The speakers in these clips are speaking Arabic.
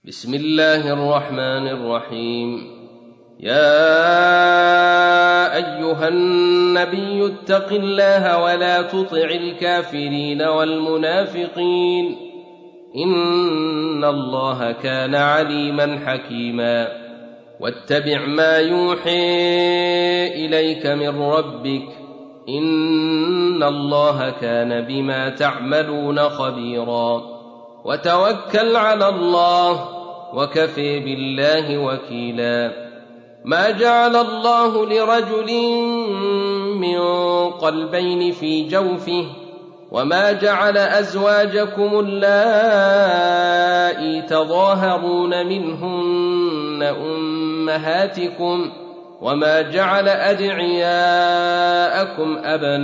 بسم الله الرحمن الرحيم. يا أيها النبي اتق الله ولا تطع الكافرين والمنافقين إن الله كان عليما حكيما. واتبع ما يوحي إليك من ربك إن الله كان بما تعملون خبيرا. وتوكل على الله وكفى بالله وكيلا. ما جعل الله لرجل من قلبين في جوفه وما جعل أزواجكم اللائي تظاهرون منهن أمهاتكم وما جعل أدعياءكم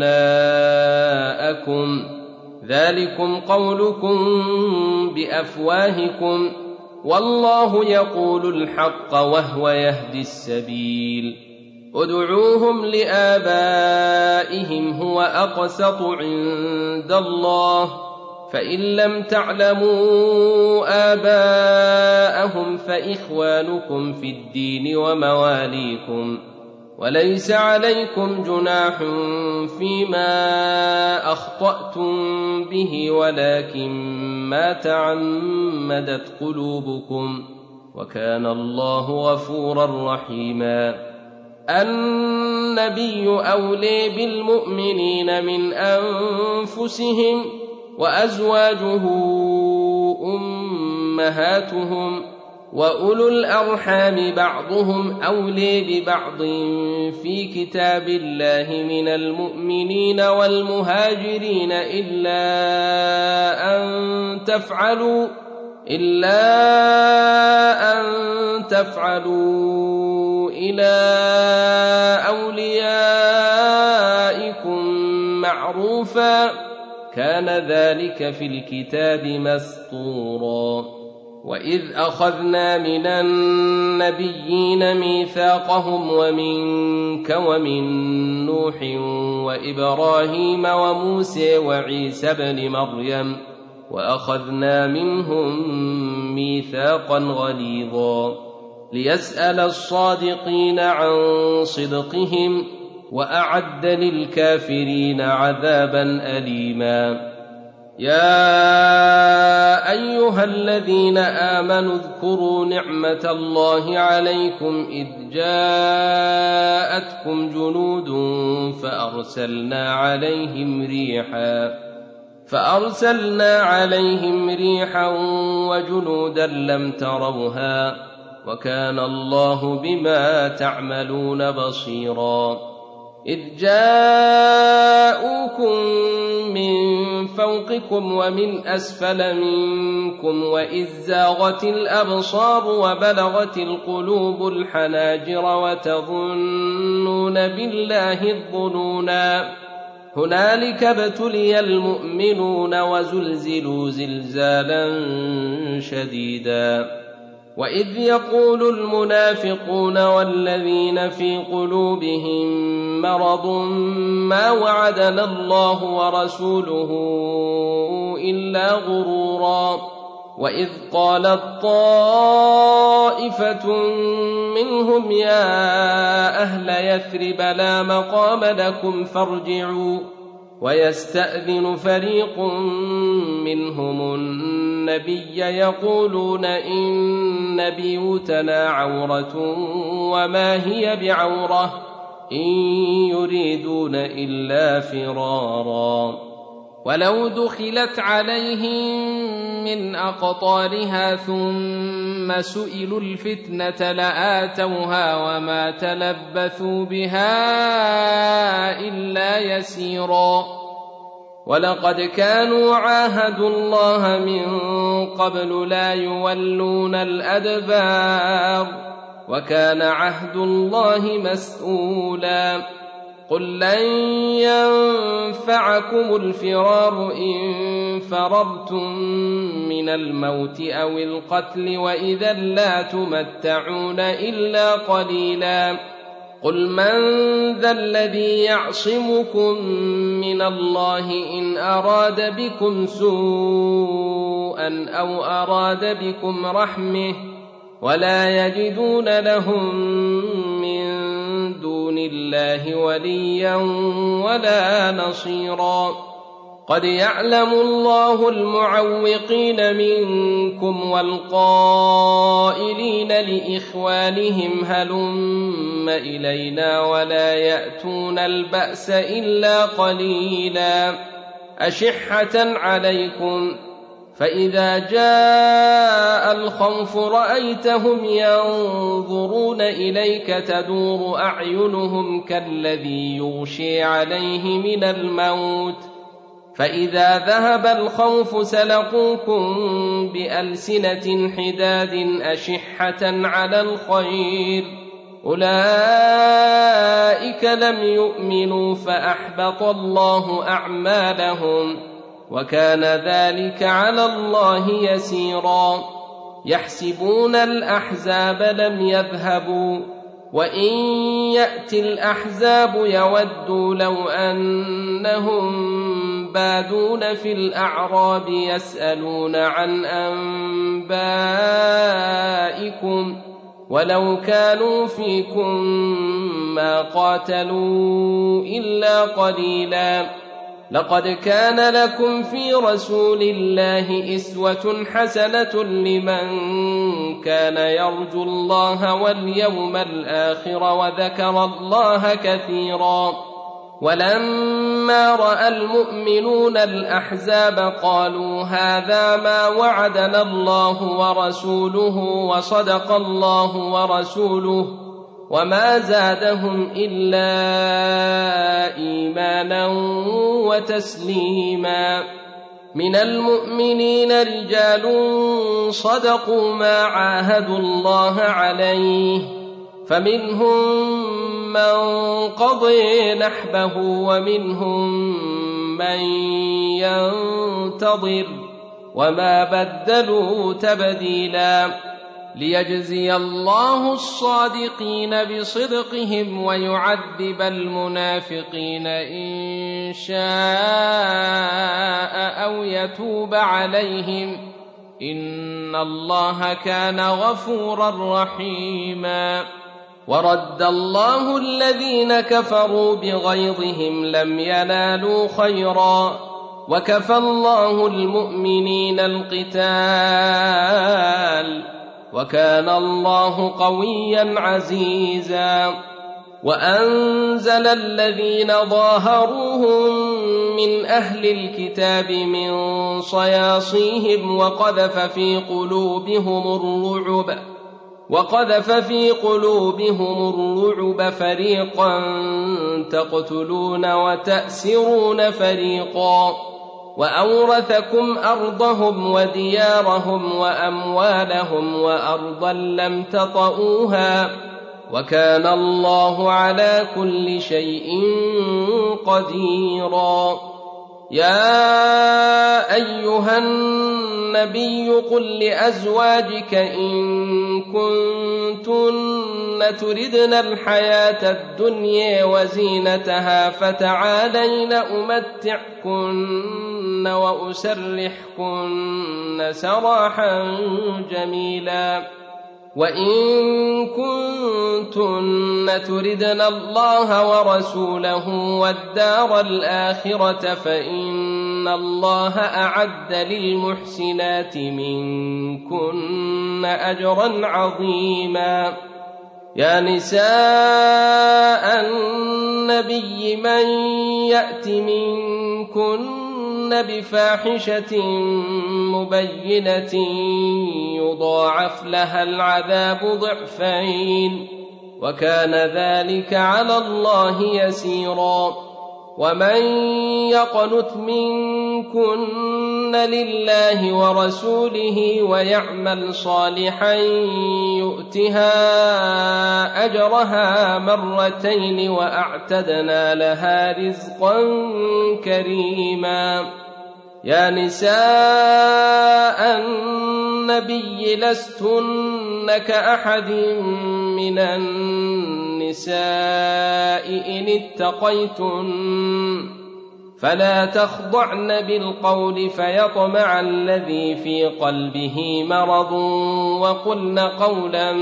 أبناءكم ذلكم قولكم بأفواهكم والله يقول الحق وهو يهدي السبيل. ادعوهم لآبائهم هو أقسط عند الله فإن لم تعلموا آباءهم فإخوانكم في الدين ومواليكم وليس عليكم جناح فيما أخطأتم به ولكن ما تعمدت قلوبكم وكان الله غفورا رحيما. النبي أولي بالمؤمنين من أنفسهم وأزواجه أمهاتهم وأولو الأرحام بعضهم أولي ببعض في كتاب الله من المؤمنين والمهاجرين إلا أن تفعلوا إلى أوليائكم معروفا كان ذلك في الكتاب مسطورا. وإذ أخذنا من النبيين ميثاقهم ومنك ومن نوح وإبراهيم وموسى وعيسى بن مريم وأخذنا منهم ميثاقا غليظا ليسأل الصادقين عن صدقهم وأعد للكافرين عذابا أليما. يا أيها الذين آمنوا اذكروا نعمة الله عليكم إذ جاءتكم جنود فأرسلنا عليهم ريحا وجنودا لم تروها وكان الله بما تعملون بصيرا. إذ جاءوكم من فوقكم ومن أسفل منكم وإذ زاغت الأبصار وبلغت القلوب الحناجر وتظنون بالله الظنونا هنالك ابتلي المؤمنون وزلزلوا زلزالا شديدا. وإذ يقول المنافقون والذين في قلوبهم مرض ما وعدنا الله ورسوله إلا غرورا. وإذ قالت طائفة منهم يا أهل يثرب لا مقام لكم فارجعوا ويستأذن فريق منهم النبي يقولون إن بيوتنا عورة وما هي بعورة إن يريدون إلا فرارا. ولو دخلت عليهم من أقطارها ثم سئلوا الفتنة لآتوها وما تلبثوا بها إلا يسيرا. ولقد كانوا عاهدوا الله من قبل لا يولون الأدبار وكان عهد الله مسؤولا. قل لن ينفعكم الفرار إن فررتم من الموت أو القتل وإذا لا تمتعون إلا قليلا. قل من ذا الذي يعصمكم من الله إن أراد بكم سوءا سوءا أو أراد بكم رحمة ولا يجدون لهم من دون الله وليا ولا نصيرا قد يعلم الله المعوقين منكم والقائلين لإخوانهم هلم إلينا ولا يأتون البأس إلا قليلا أشحة عليكم فإذا جاء الخوف رأيتهم ينظرون إليك تدور أعينهم كالذي يغشي عليه من الموت فإذا ذهب الخوف سلقوكم بألسنة حداد أشحة على الخير أولئك لم يؤمنوا فأحبط الله أعمالهم وكان ذلك على الله يسيرا يحسبون الأحزاب لم يذهبوا وإن يأتي الأحزاب يودوا لو أنهم بادون في الأعراب يسألون عن أنبائكم ولو كانوا فيكم ما قاتلوا إلا قليلا لقد كان لكم في رسول الله أسوة حسنة لمن كان يرجو الله واليوم الآخر وذكر الله كثيرا ولما رأى المؤمنون الأحزاب قالوا هذا ما وعدنا الله ورسوله وصدق الله ورسوله وما زادهم إلا إيمانا وتسليما من المؤمنين رجال صدقوا ما عاهدوا الله عليه فمنهم من قضي نحبه ومنهم من ينتظر وما بدلوا تبديلا ليجزي الله الصادقين بصدقهم ويعذب المنافقين إن شاء أو يتوب عليهم إن الله كان غفورا رحيما ورد الله الذين كفروا بغيظهم لم ينالوا خيرا وكفى الله المؤمنين القتال وكان الله قويا عزيزا وأنزل الذين ظاهروهم من أهل الكتاب من صياصيهم وقذف في قلوبهم الرعب فريقا تقتلون وتأسرون فريقا وأورثكم أرضهم وديارهم وأموالهم وأرضا لم تطئوها وكان الله على كل شيء قديرا يا أيها النبي قل لأزواجك إن كنتن تردن الحياة الدنيا وزينتها فتعالين أمتعكن وأسرحكن سراحا جميلا وإن كنتن تردن الله ورسوله والدار الآخرة فإن الله أعد للمحسنات منكن أجرا عظيما يا نساء النبي من يأت منكن بفاحشة مبينة يضاعف لها العذاب ضعفين وكان ذلك على الله يسيرا ومن يقنت منكن لله ورسوله ويعمل صالحا يؤتها أجرها مرتين وأعتدنا لها رزقا كريما يا نساء النبي لستن كأحد من النساء إن اتقيتن فلا تخضعن بالقول فيطمع الذي في قلبه مرض وقلن قولا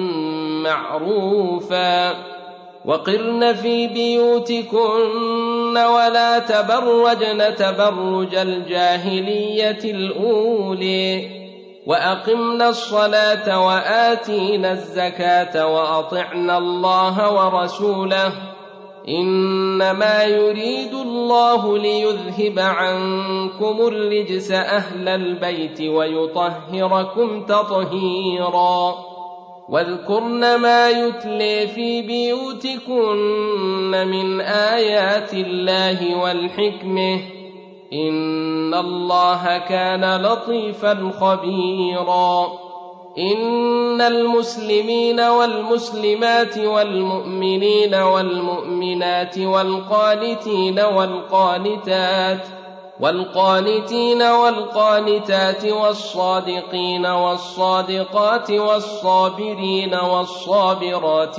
معروفا وقرن في بيوتكن ولا تبرجن تبرج الجاهلية الأولى وأقمنا الصلاة وآتينا الزكاة وأطعنا الله ورسوله إنما يريد الله ليذهب عنكم الرجس أهل البيت ويطهركم تطهيرا واذكرن ما يتلي في بيوتكن من آيات الله والحكمة إن الله كان لطيفا خبيرا إن المسلمين والمسلمات والمؤمنين والمؤمنات والقانتين والقانتات والصادقين والصادقات والصابرين والصابرات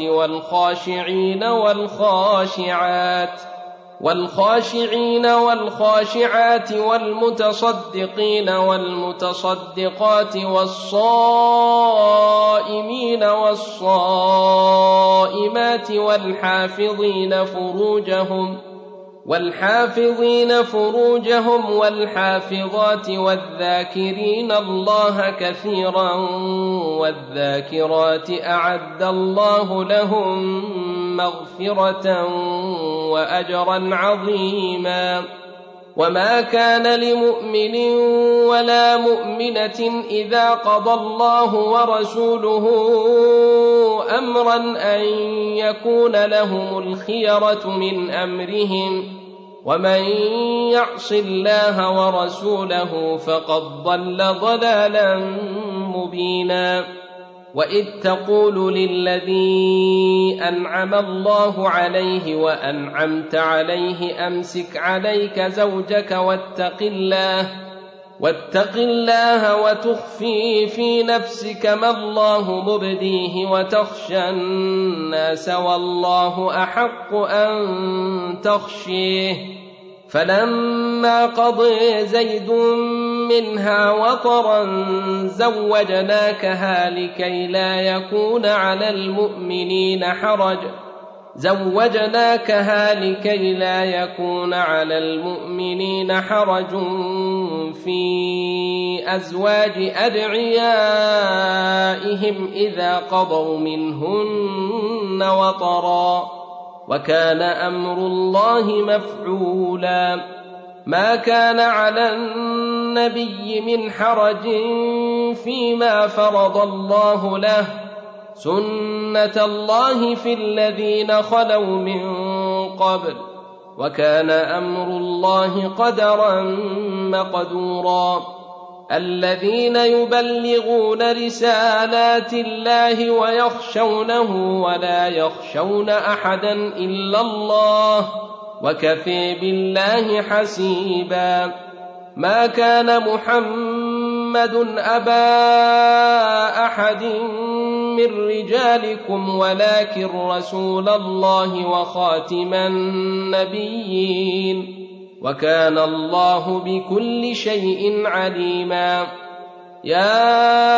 والخاشعين والخاشعات والمتصدقين والمتصدقات والصائمين والصائمات والحافظين فروجهم والحافظات والذاكرين الله كثيرا والذاكرات أعد الله لهم مغفرة وأجرا عظيما وما كان لمؤمن ولا مؤمنة إذا قضى الله ورسوله أمرا أن يكون لهم الخيرة من أمرهم ومن يعص الله ورسوله فقد ضل ضلالا مبينا وإذ تقول للذي أنعم الله عليه وأنعمت عليه أمسك عليك زوجك واتق الله وتخفي في نفسك ما الله مبديه وتخشى الناس والله أحق أن تخشيه فلما قضى زيد منها وطرا زوجناكها لكي لا يكون على المؤمنين حرج في أزواج أدعيائهم إذا قضوا منهن وطرا وكان أمر الله مفعولا ما كان على النبي من حرج فيما فرض الله له سنة الله في الذين خلوا من قبل وكان أمر الله قدرا مقدورا الذين يبلغون رسالات الله ويخشونه ولا يخشون أحدا إلا الله وكفى بالله حسيبا ما كان محمد أبا أحد من رجالكم ولكن رسول الله وخاتم النبيين وكان الله بكل شيء عليما يا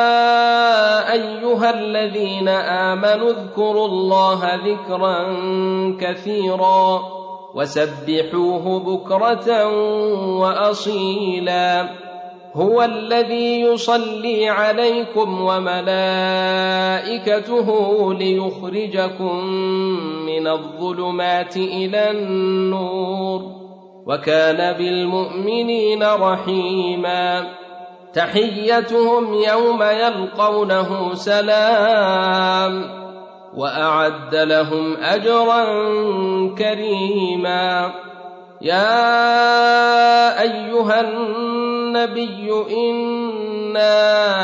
أيها الذين آمنوا اذكروا الله ذكرا كثيرا وسبحوه بكرة وأصيلا هو الذي يصلي عليكم وملائكته ليخرجكم من الظلمات إلى النور وكان بالمؤمنين رحيما تحيتهم يوم يلقونه سلام وأعد لهم أجرا كريما يا أيها النبي إنا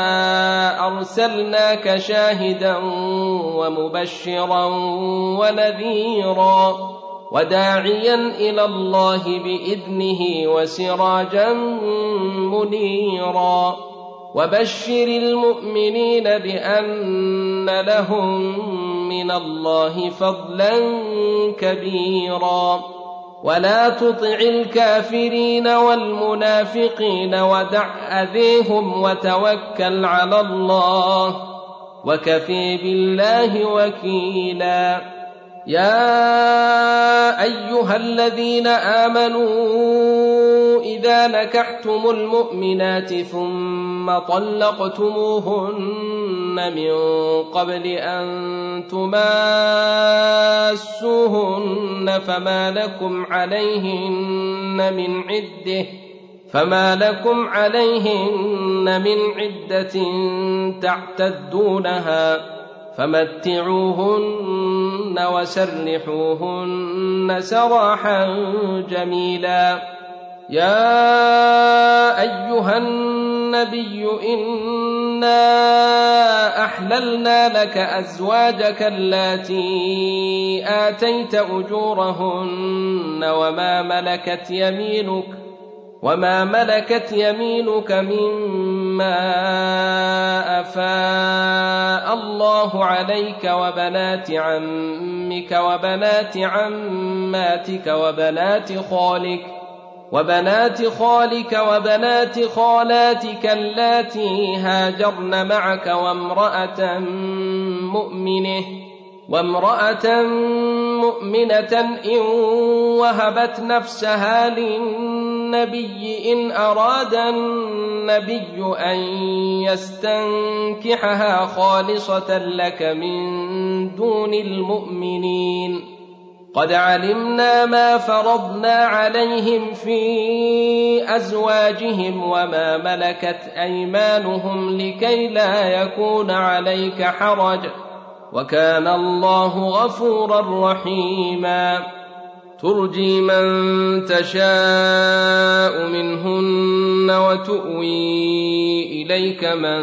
أرسلناك شاهدا ومبشرا ونذيرا وداعيا إلى الله بإذنه وسراجا منيرا وبشر المؤمنين بأن لهم من الله فضلا كبيرا ولا تطع الكافرين والمنافقين ودع أذيهم وتوكل على الله وكفى بالله وكيلا. يا أيها الذين آمنوا إذا نكحتم المؤمنات ثم طلقتموهن من قبل أن تماسوهن فما لكم عليهن من عدة تعتدونها فمتعوهن وسرحوهن سراحا جميلا. يا أيها النبي إنا أحللنا لك أزواجك اللاتي آتيت أجورهن وما ملكت يمينك مما أفاء الله عليك وبنات عمك وبنات عماتك وبنات خالك وبنات خالاتك اللاتي هاجرن معك وامرأة مؤمنة إن وهبت نفسها للنبي إن أراد النبي أن يستنكحها خالصة لك من دون المؤمنين. قد علمنا ما فرضنا عليهم في أزواجهم وما ملكت أيمانهم لكي لا يكون عليك حرج وكان الله غفورا رحيما. ترجي من تشاء منهن وتؤوي إليك من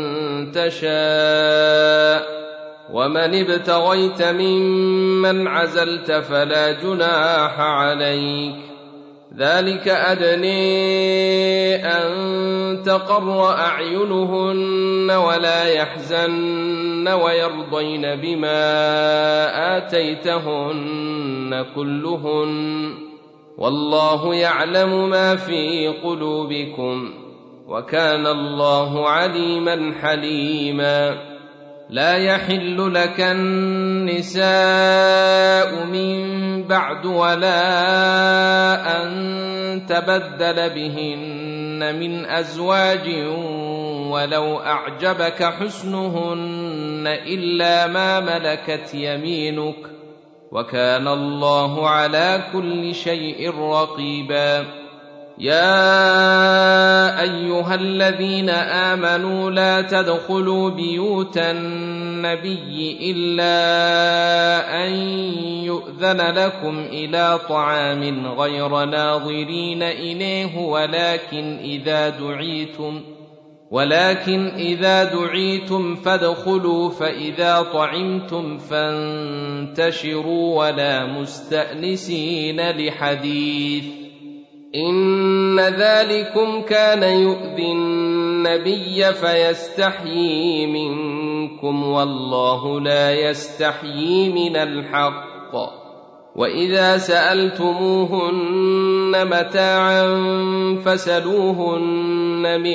تشاء ومن ابتغيت ممن عزلت فلا جناح عليك. ذلك أدني أن تقر أعينهن ولا يحزن ويرضين بما آتيتهن كلهن والله يعلم ما في قلوبكم وكان الله عليما حليما. لا يحل لك النساء من بعد ولا أن تبدل بهن من أزواج ولو أعجبك حسنهن إلا ما ملكت يمينك وكان الله على كل شيء رقيبا. يا أيها الذين آمنوا لا تدخلوا بيوت النبي إلا أن يؤذن لكم إلى طعام غير ناظرين إليه ولكن إذا دعيتم فادخلوا فإذا طعمتم فانتشروا ولا مستأنسين لحديث إن ذلكم كان يؤذي النبي فيستحيي منكم والله لا يستحيي من الحق. وإذا سألتموهن متاعا فاسألوهن من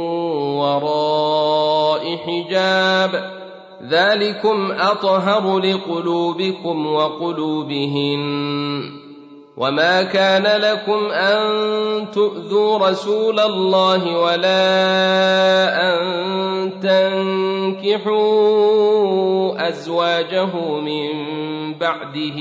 وراء حجاب ذلكم أطهر لقلوبكم وقلوبهن. وما كان لكم أن تؤذوا رسول الله ولا أن تنكحوا أزواجه من بعده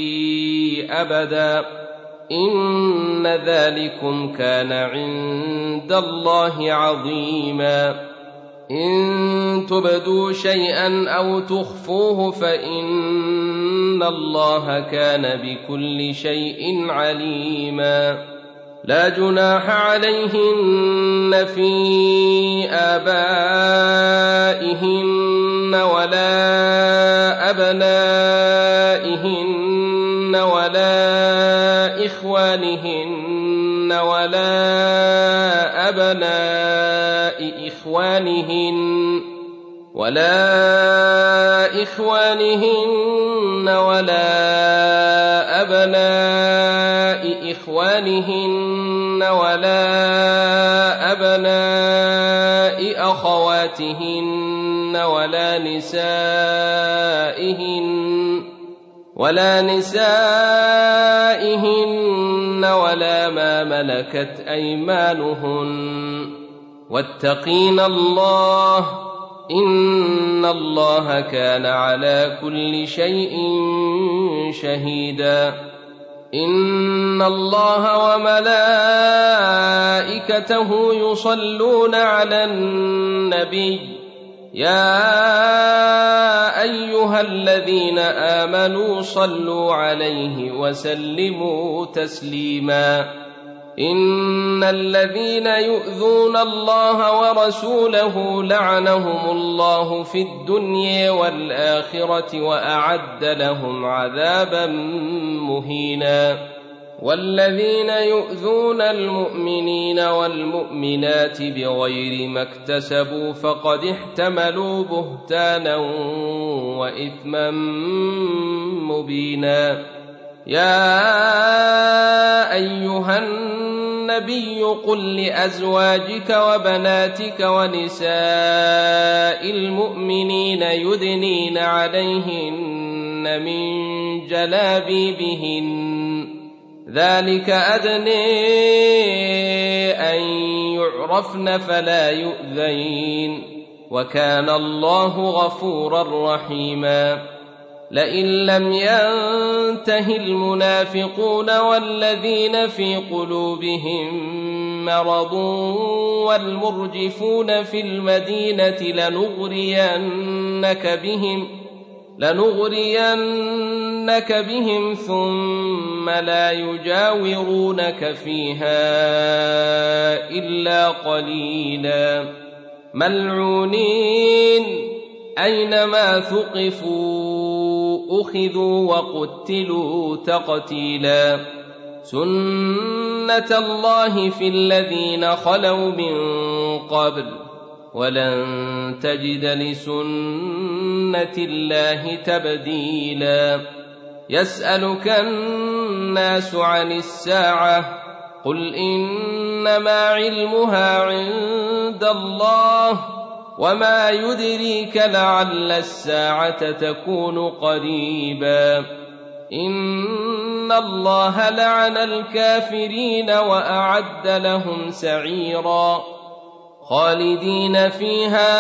أبدا إن ذلكم كان عند الله عظيما. إن تبدوا شيئا أو تخفوه فإن الله كان بكل شيء عليما. لا جناح عليهن في آبائهن ولا أبنائهن ولا إخوانهن ولا أبناء إخوانهن ولا أبناء إخوانهن ولا أبناء أخواتهن ولا نسائهن ولا ما ملكت أيمانهن واتقين الله إن الله كان على كل شيء شهيدا. إن الله وملائكته يصلون على النبي يا أيها الذين آمنوا صلوا عليه وسلموا تسليما. إن الذين يؤذون الله ورسوله لعنهم الله في الدنيا والآخرة وأعد لهم عذابا مهينا. والذين يؤذون المؤمنين والمؤمنات بغير ما اكتسبوا فقد احتملوا بهتانا وإثما مبينا. يا أيها النبي قل لأزواجك وبناتك ونساء المؤمنين يدنين عليهن من جلابيبهن ذلك أدنى أن يعرفن فلا يؤذين وكان الله غفورا رحيما. لئن لم ينته المنافقون والذين في قلوبهم مرض والمرجفون في المدينة لنغرينك بهم ثم لا يجاورونك فيها إلا قليلا ملعونين أينما ثقفوا أخذوا وقتلوا تقتيلا. سنة الله في الذين خلوا من قبل ولن تجد لسنة الله تبديلا. يسألك الناس عن الساعة قل إنما علمها عند الله وما يدريك لعل الساعة تكون قريبا. إن الله لعن الكافرين وأعد لهم سعيرا خالدين فيها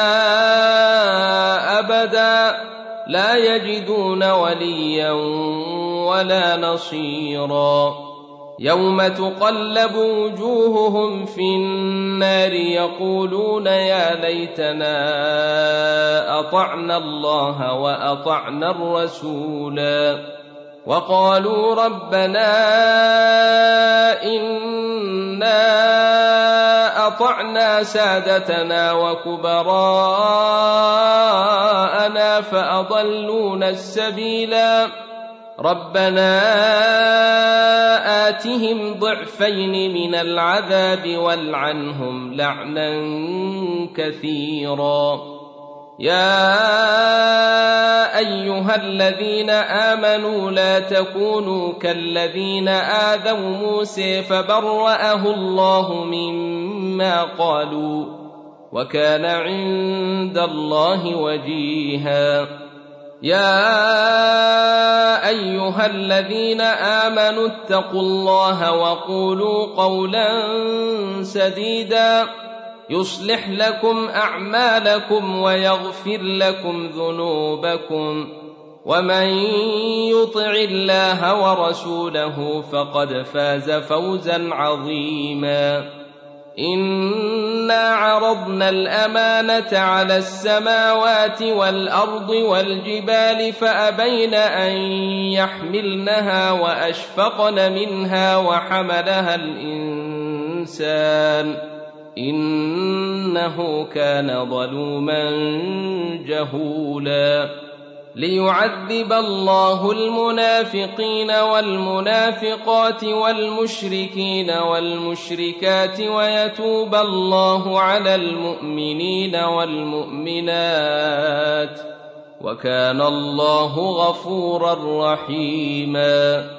أبدا لا يجدون وليا ولا نصيرا. يوم تقلب وجوههم في النار يقولون يا ليتنا أطعنا الله وأطعنا الرسولا وقالوا ربنا إنا أطعنا سادتنا وكبراءنا فأضلونا السبيلا ربنا آتهم ضعفين من العذاب والعنهم لعنا كثيرا. يا أيها الذين آمنوا لا تكونوا كالذين آذوا موسى فبرأه الله مما قالوا وكان عند الله وجيها. يا أيها الذين آمنوا اتقوا الله وقولوا قولا سديدا يصلح لكم أعمالكم ويغفر لكم ذنوبكم ومن يطع الله ورسوله فقد فاز فوزا عظيما. إنا عرضنا الأمانة على السماوات والأرض والجبال فأبين أن يحملنها وأشفقن منها وحملها الإنسان إنه كان ظلوما جهولا. ليعذب الله المنافقين والمنافقات والمشركين والمشركات ويتوب الله على المؤمنين والمؤمنات وكان الله غفورا رحيما.